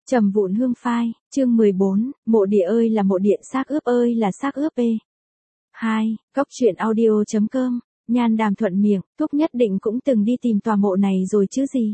Trầm vụn hương phai, chương 14, mộ địa ơi là mộ điện, xác ướp ơi là xác ướp ê. 2. Cốc truyện audio.com, Nhan Đàm thuận miệng, Thúc nhất định cũng từng đi tìm tòa mộ này rồi chứ gì.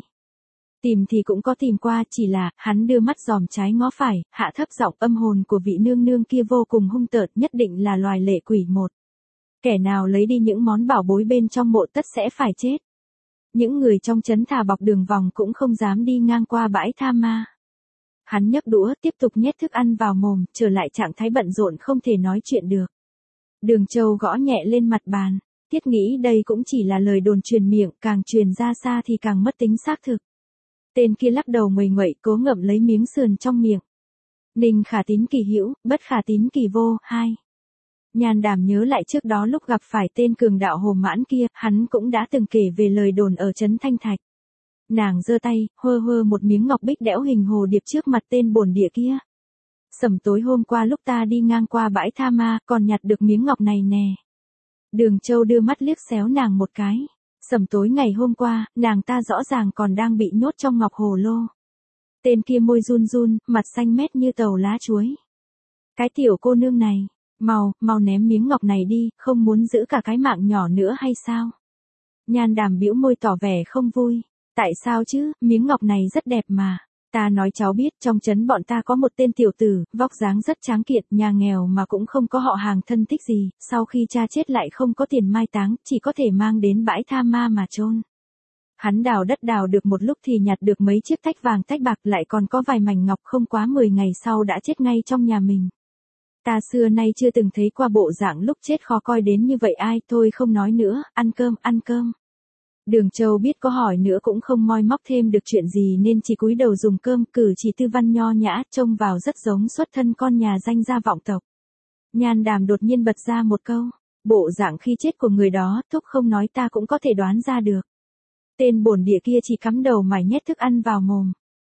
Tìm thì cũng có tìm qua, chỉ là, hắn đưa mắt dòm trái ngó phải, hạ thấp giọng, âm hồn của vị nương nương kia vô cùng hung tợn, nhất định là loài lệ quỷ một. Kẻ nào lấy đi những món bảo bối bên trong mộ tất sẽ phải chết. Những người trong trấn thả bọc đường vòng cũng không dám đi ngang qua bãi tha ma. Hắn nhấc đũa, tiếp tục nhét thức ăn vào mồm, trở lại trạng thái bận rộn không thể nói chuyện được. Đường Châu gõ nhẹ lên mặt bàn, Thiết nghĩ đây cũng chỉ là lời đồn truyền miệng, càng truyền ra xa thì càng mất tính xác thực. Tên kia lắc đầu nguầy nguậy, cố ngậm lấy miếng sườn trong miệng. Ninh khả tín kỳ hữu, bất khả tín kỳ vô. 2. Nhan Đàm nhớ lại trước đó lúc gặp phải tên cường đạo Hồ Mãn kia, hắn cũng đã từng kể về lời đồn ở trấn Thanh Thạch. Nàng giơ tay, hơ hơ một miếng ngọc bích đẽo hình hồ điệp trước mặt tên bổn địa kia. Sầm tối hôm qua lúc ta đi ngang qua bãi tha ma, còn nhặt được miếng ngọc này nè. Đường Châu đưa mắt liếc xéo nàng một cái. Sầm tối ngày hôm qua, nàng ta rõ ràng còn đang bị nhốt trong ngọc hồ lô. Tên kia môi run run, mặt xanh mét như tàu lá chuối. Cái tiểu cô nương này, mau ném miếng ngọc này đi, không muốn giữ cả cái mạng nhỏ nữa hay sao? Nhan Đàm bĩu môi tỏ vẻ không vui. Tại sao chứ, miếng ngọc này rất đẹp mà. Ta nói cháu biết, trong trấn bọn ta có một tên tiểu tử, vóc dáng rất tráng kiện, nhà nghèo mà cũng không có họ hàng thân thích gì, sau khi cha chết lại không có tiền mai táng, chỉ có thể mang đến bãi tha ma mà chôn. Hắn đào đất đào được một lúc thì nhặt được mấy chiếc tách vàng tách bạc, lại còn có vài mảnh ngọc, không quá 10 ngày sau đã chết ngay trong nhà mình. Ta xưa nay chưa từng thấy qua bộ dạng lúc chết khó coi đến như vậy ai, thôi không nói nữa, ăn cơm. Đường Châu biết có hỏi nữa cũng không moi móc thêm được chuyện gì nên chỉ cúi đầu dùng cơm, cử chỉ tư văn nho nhã, trông vào rất giống xuất thân con nhà danh gia vọng tộc. Nhan Đàm đột nhiên bật ra một câu, bộ dạng khi chết của người đó, Thúc không nói ta cũng có thể đoán ra được. Tên bổn địa kia chỉ cắm đầu mải nhét thức ăn vào mồm.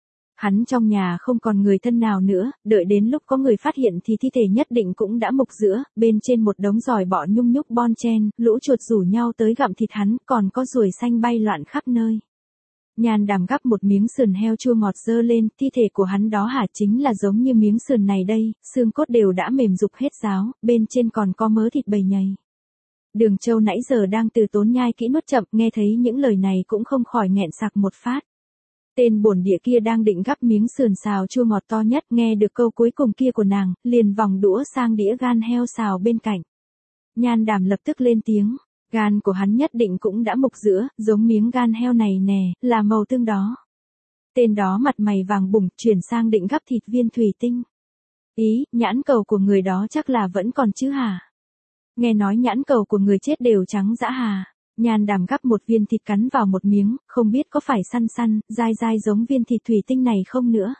Hắn trong nhà không còn người thân nào nữa, đợi đến lúc có người phát hiện thì thi thể nhất định cũng đã mục giữa, bên trên một đống giòi bọ nhung nhúc bon chen, lũ chuột rủ nhau tới gặm thịt hắn, còn có ruồi xanh bay loạn khắp nơi. Nhan Đàm gắp một miếng sườn heo chua ngọt dơ lên, thi thể của hắn đó hả, chính là giống như miếng sườn này đây, xương cốt đều đã mềm rục hết ráo, bên trên còn có mớ thịt bầy nhầy. Đường Châu nãy giờ đang từ tốn nhai kỹ nuốt chậm, nghe thấy những lời này cũng không khỏi nghẹn sặc một phát. Tên bổn địa kia đang định gắp miếng sườn xào chua ngọt to nhất, nghe được câu cuối cùng kia của nàng, liền vòng đũa sang đĩa gan heo xào bên cạnh. Nhan Đàm lập tức lên tiếng, gan của hắn nhất định cũng đã mục giữa, giống miếng gan heo này nè, là màu tương đó. Tên đó mặt mày vàng bùng, chuyển sang định gắp thịt viên thủy tinh. Ý, nhãn cầu của người đó chắc là vẫn còn chứ hả? Nghe nói nhãn cầu của người chết đều trắng dã hà. Nhan Đàm gắp một viên thịt cắn vào một miếng, không biết có phải săn, dai giống viên thịt thủy tinh này không nữa.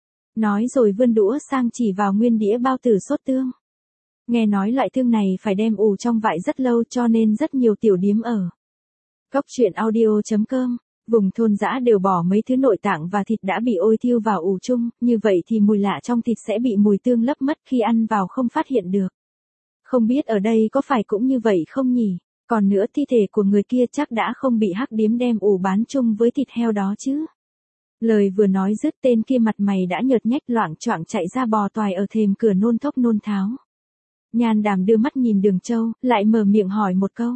Nói rồi vươn đũa sang chỉ vào nguyên đĩa bao tử sốt tương. Nghe nói loại tương này phải đem ủ trong vại rất lâu cho nên rất nhiều tiểu điếm ở. Cốc truyện audio.com, vùng thôn dã đều bỏ mấy thứ nội tạng và thịt đã bị ôi thiêu vào ủ chung, như vậy thì mùi lạ trong thịt sẽ bị mùi tương lấp mất khi ăn vào không phát hiện được. Không biết ở đây có phải cũng như vậy không nhỉ? Còn nữa thi thể của người kia chắc đã không bị hắc điếm đem ủ bán chung với thịt heo đó chứ. Lời vừa nói dứt tên kia mặt mày đã nhợt nhách loạng choạng chạy ra bò toài ở thềm cửa nôn thốc nôn tháo. Nhan Đàm đưa mắt nhìn Đường Châu, lại mở miệng hỏi một câu.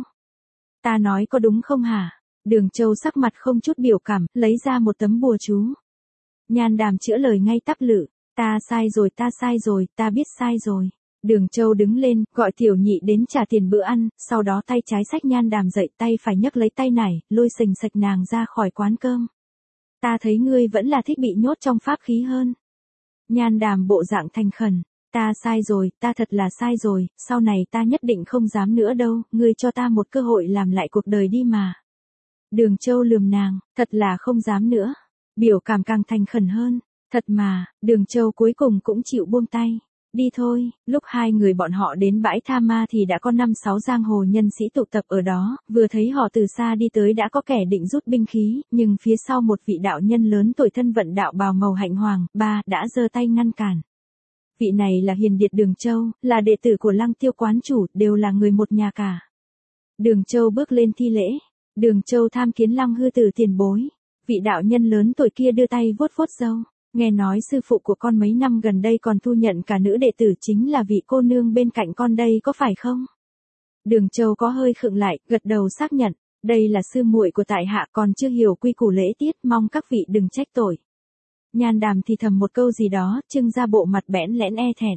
Ta nói có đúng không hả? Đường Châu sắc mặt không chút biểu cảm, lấy ra một tấm bùa chú. Nhan Đàm chữa lời ngay tắp lự, ta sai rồi, ta biết sai rồi. Đường Châu đứng lên, gọi tiểu nhị đến trả tiền bữa ăn, sau đó tay trái xách Nhan Đàm dậy, tay phải nhấc lấy tay nải, lôi sình sạch nàng ra khỏi quán cơm. Ta thấy ngươi vẫn là thích bị nhốt trong pháp khí hơn. Nhan Đàm bộ dạng thành khẩn, ta sai rồi, ta thật là sai rồi, sau này ta nhất định không dám nữa đâu, ngươi cho ta một cơ hội làm lại cuộc đời đi mà. Đường Châu lườm nàng, thật là không dám nữa. Biểu cảm càng thành khẩn hơn, thật mà, Đường Châu cuối cùng cũng chịu buông tay. Đi thôi, lúc hai người bọn họ đến bãi tha ma thì đã có 5-6 giang hồ nhân sĩ tụ tập ở đó, vừa thấy họ từ xa đi tới đã có kẻ định rút binh khí, nhưng phía sau một vị đạo nhân lớn tuổi thân vận đạo bào màu hạnh hoàng, đã giơ tay ngăn cản. Vị này là Hiền Điệt Đường Châu, là đệ tử của Lăng Tiêu quán chủ, đều là người một nhà cả. Đường Châu bước lên thi lễ, Đường Châu tham kiến Lăng Hư Tử tiền bối. Vị đạo nhân lớn tuổi kia đưa tay vuốt vuốt râu. Nghe nói sư phụ của con mấy năm gần đây còn thu nhận cả nữ đệ tử chính là vị cô nương bên cạnh con đây có phải không? Đường Châu có hơi khựng lại, gật đầu xác nhận, đây là sư muội của tại hạ còn chưa hiểu quy củ lễ tiết, mong các vị đừng trách tội. Nhan Đàm thì thầm một câu gì đó, trưng ra bộ mặt bẽn lẽn e thẹn.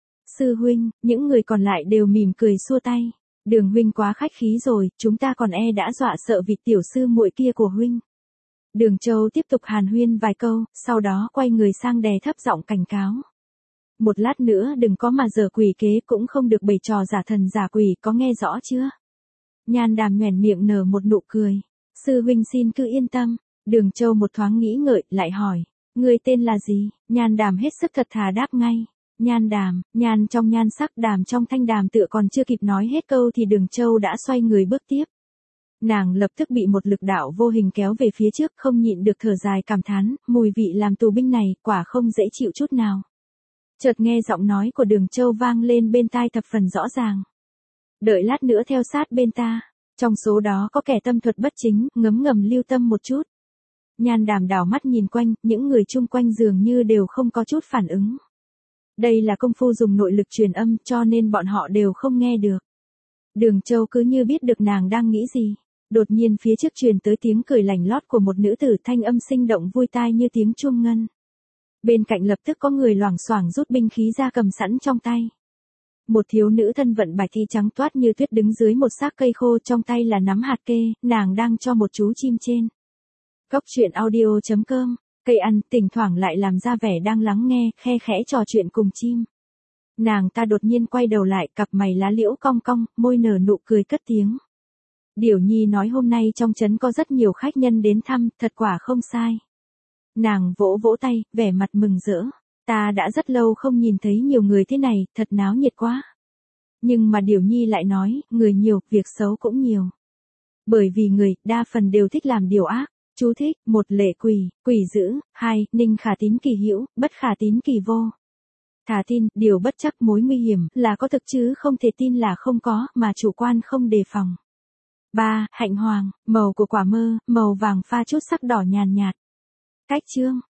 Sư huynh, những người còn lại đều mỉm cười xua tay. Đường huynh quá khách khí rồi, chúng ta còn đã dọa sợ vị tiểu sư muội kia của huynh. Đường Châu tiếp tục hàn huyên vài câu, sau đó quay người sang đè thấp giọng cảnh cáo. Một lát nữa đừng có mà giở quỷ kế, cũng không được bày trò giả thần giả quỷ, có nghe rõ chưa? Nhan Đàm nhoẻn miệng nở một nụ cười. Sư huynh xin cứ yên tâm. Đường Châu một thoáng nghĩ ngợi, lại hỏi. Ngươi tên là gì? Nhan Đàm hết sức thật thà đáp ngay. Nhan Đàm, nhan trong nhan sắc, đàm trong thanh đàm, tựa còn chưa kịp nói hết câu thì Đường Châu đã xoay người bước tiếp. Nàng lập tức bị một lực đạo vô hình kéo về phía trước, không nhịn được thở dài cảm thán, mùi vị làm tù binh này quả không dễ chịu chút nào. Chợt nghe giọng nói của Đường Châu vang lên bên tai thập phần rõ ràng. Đợi lát nữa theo sát bên ta, trong số đó có kẻ tâm thuật bất chính, ngấm ngầm lưu tâm một chút. Nhan Đàm đảo mắt nhìn quanh, những người chung quanh dường như đều không có chút phản ứng. Đây là công phu dùng nội lực truyền âm cho nên bọn họ đều không nghe được. Đường Châu cứ như biết được nàng đang nghĩ gì. Đột nhiên phía trước truyền tới tiếng cười lành lót của một nữ tử, thanh âm sinh động vui tai như tiếng chuông ngân. Bên cạnh lập tức có người loảng xoảng rút binh khí ra cầm sẵn trong tay. Một thiếu nữ thân vận bạch y trắng toát như tuyết đứng dưới một xác cây khô, trong tay là nắm hạt kê, nàng đang cho một chú chim trên. Cốc truyện audio.com, cây ăn, thỉnh thoảng lại làm ra vẻ đang lắng nghe, khe khẽ trò chuyện cùng chim. Nàng ta đột nhiên quay đầu lại, cặp mày lá liễu cong cong, môi nở nụ cười cất tiếng. Điểu Nhi nói hôm nay trong trấn có rất nhiều khách nhân đến thăm, thật quả không sai. Nàng vỗ vỗ tay, vẻ mặt mừng rỡ. Ta đã rất lâu không nhìn thấy nhiều người thế này, thật náo nhiệt quá. Nhưng mà Điểu Nhi lại nói, người nhiều, việc xấu cũng nhiều. Bởi vì người, đa phần đều thích làm điều ác. Chú thích, 1 lệ quỷ, quỷ dữ, 2, ninh khả tín kỳ hữu, bất khả tín kỳ vô. Thà tin, điều bất chắc mối nguy hiểm, là có thực chứ không thể tin là không có, mà chủ quan không đề phòng. 3. Hạnh hoàng, màu của quả mơ, màu vàng pha chút sắc đỏ nhàn nhạt. Cách chương.